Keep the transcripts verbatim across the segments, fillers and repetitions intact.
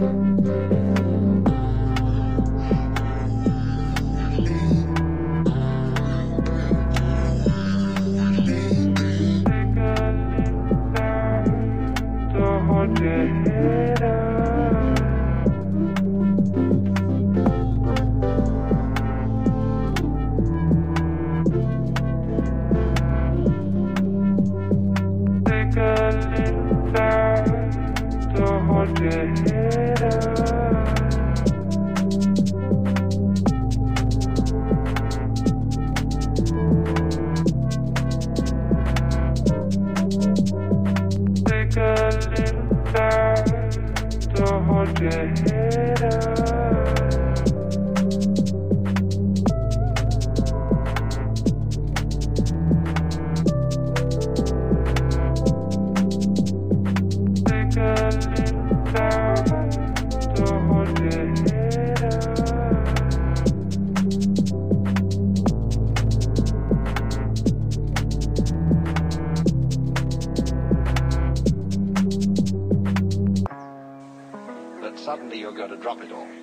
Suddenly you're going to drop it all.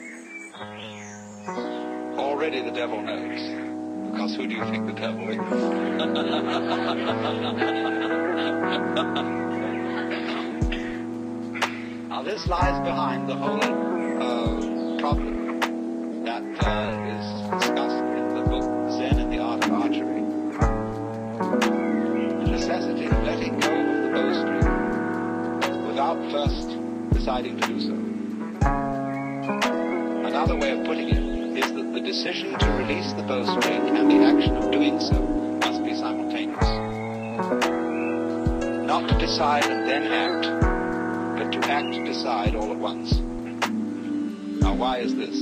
Already the devil knows. Because who do you think the devil is? Now this lies behind the whole uh, problem that uh, is discussed in the book Zen and the Art of Archery. The necessity of letting go of the bowstring without first deciding to do so. Another way of putting it is that the decision to release the bowstring and the action of doing so must be simultaneous. Not to decide and then act, but to act, decide all at once. Now, why is this?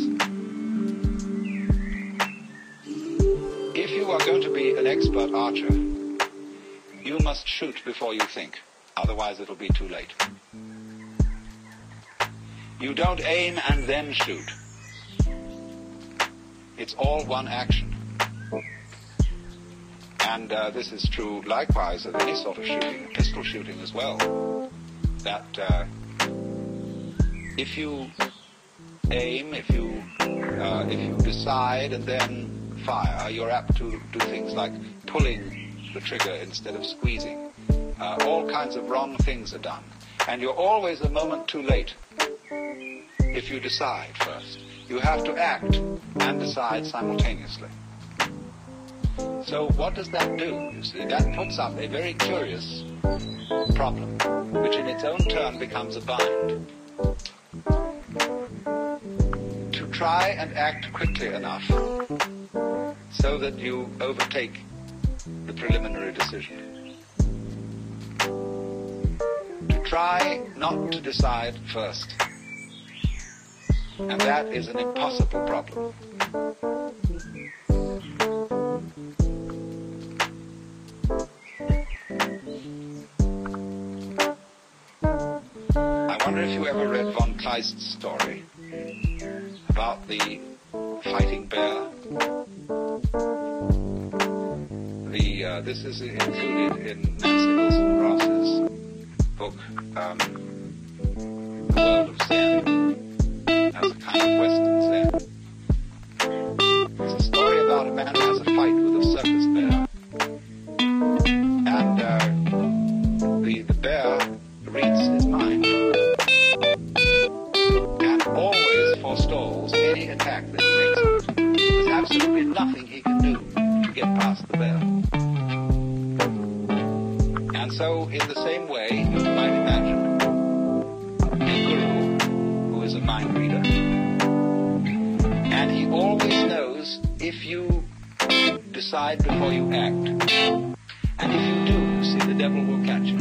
If you are going to be an expert archer, you must shoot before you think. Otherwise, it'll be too late. You don't aim and then shoot. It's all one action. And uh, this is true likewise of any sort of shooting, pistol shooting as well. That uh, if you aim, if you uh, if you decide and then fire, you're apt to do things like pulling the trigger instead of squeezing. Uh, all kinds of wrong things are done. And you're always a moment too late if you decide first. You have to act and decide simultaneously. So what does that do? You see, that puts up a very curious problem, which in its own turn becomes a bind. To try and act quickly enough so that you overtake the preliminary decision. To try not to decide first. And that is an impossible problem. I wonder if you ever read von Kleist's story about the fighting bear. The uh, this is included in Nancy Wilson Ross's book, um, The World of Zen, as a kind of Western Zen. It's a story about a man who has a fight with a circus bear. And uh, the, the bear reads his mind and always forestalls any attack that he makes on it. There's absolutely nothing he can do to get past the bear. And so, in the same way, you might imagine a guru who is a mind reader. And he always knows if you decide before you act. And if you do, see, the devil will catch you.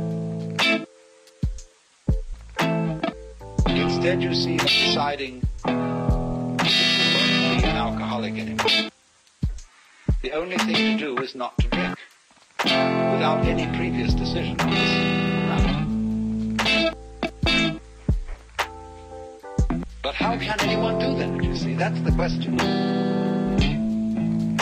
Instead, you see, of deciding if you won't be an alcoholic anymore. The only thing to do is not to drink, without any previous decision on this matter. But how can anyone do that, you see? That's the question.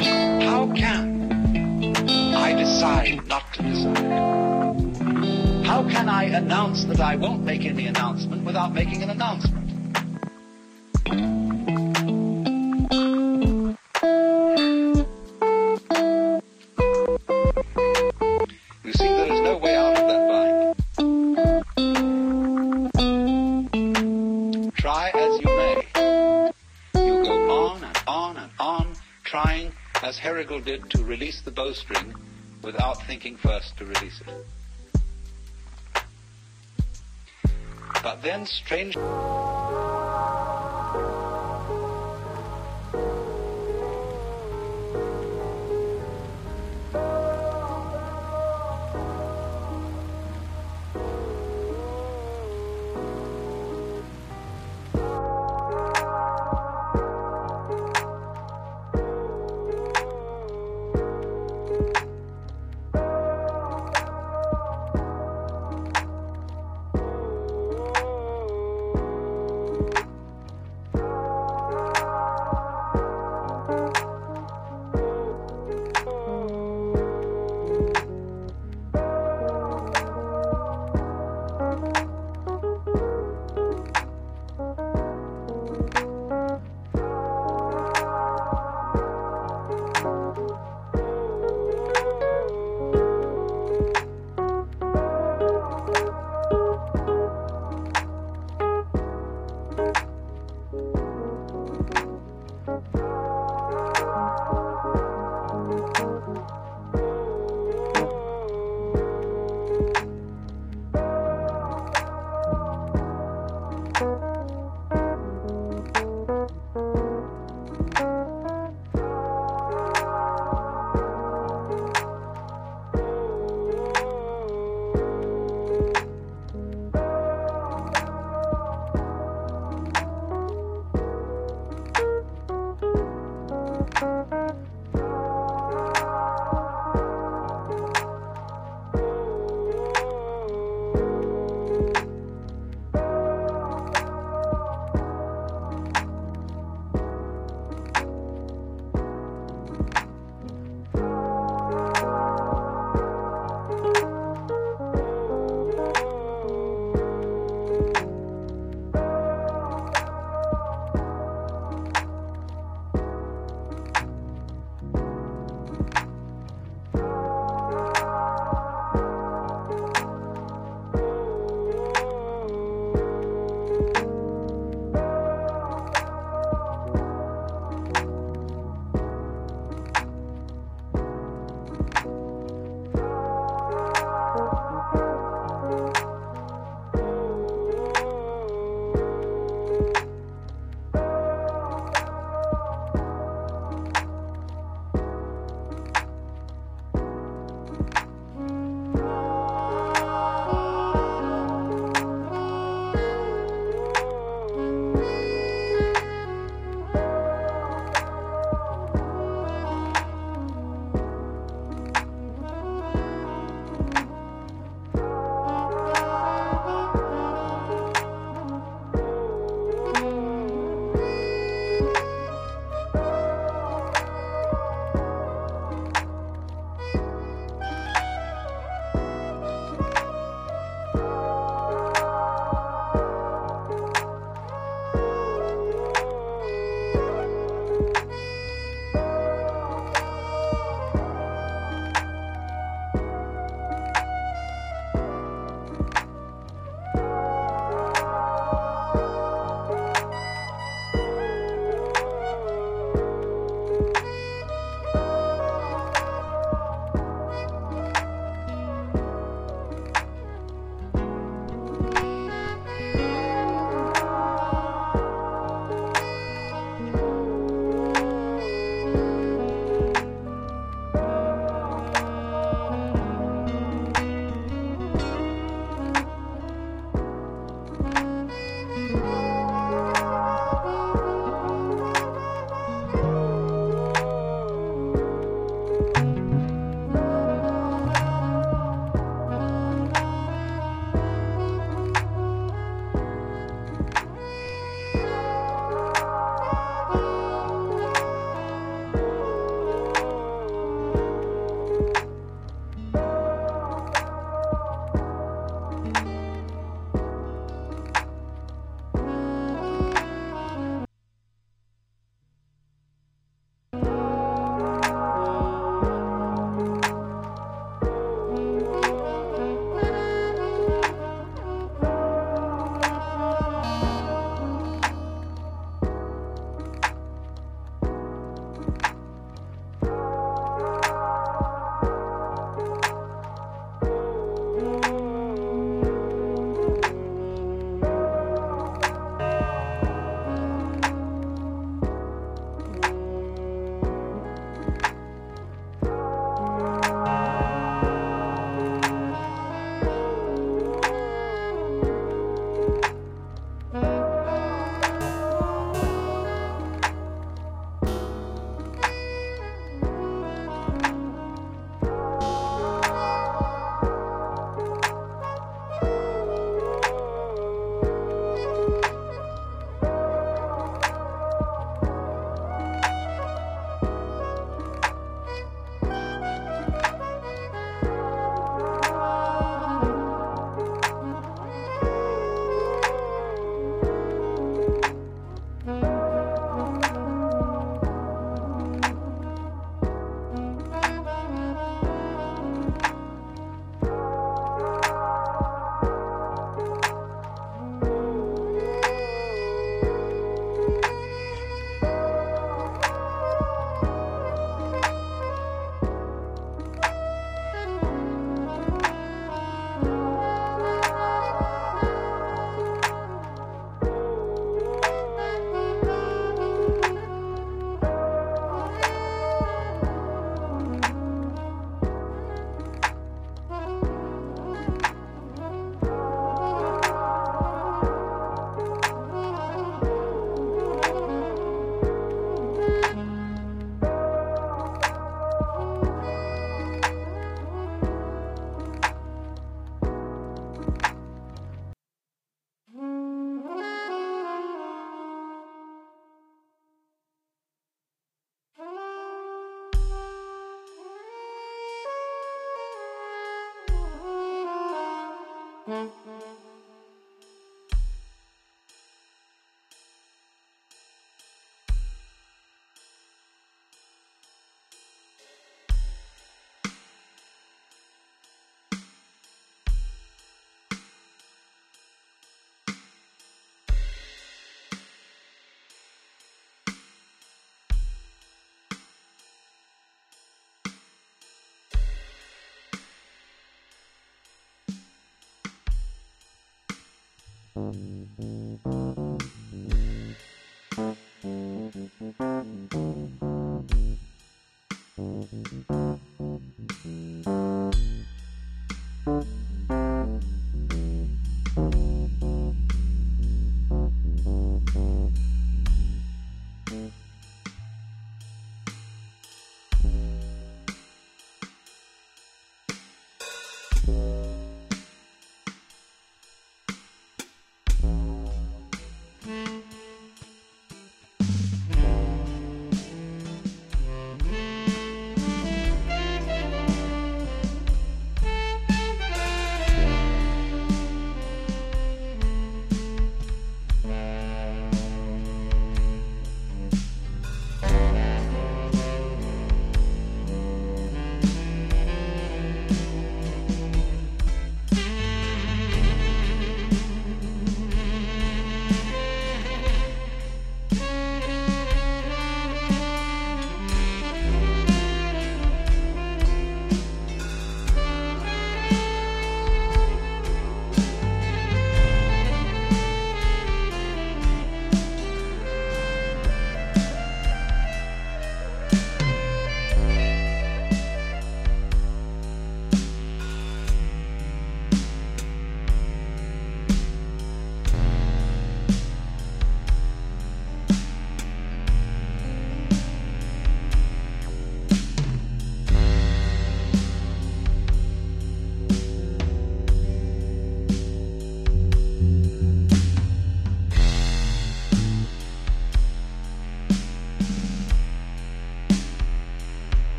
How can I decide not to decide? how can I announce that I won't make any announcement without making an announcement? You see, there is no way out of that bind. Try as you may. You go on and on and on, trying, as Herrigal did, to release the bowstring without thinking first to release it. But then, strange...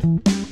Bye.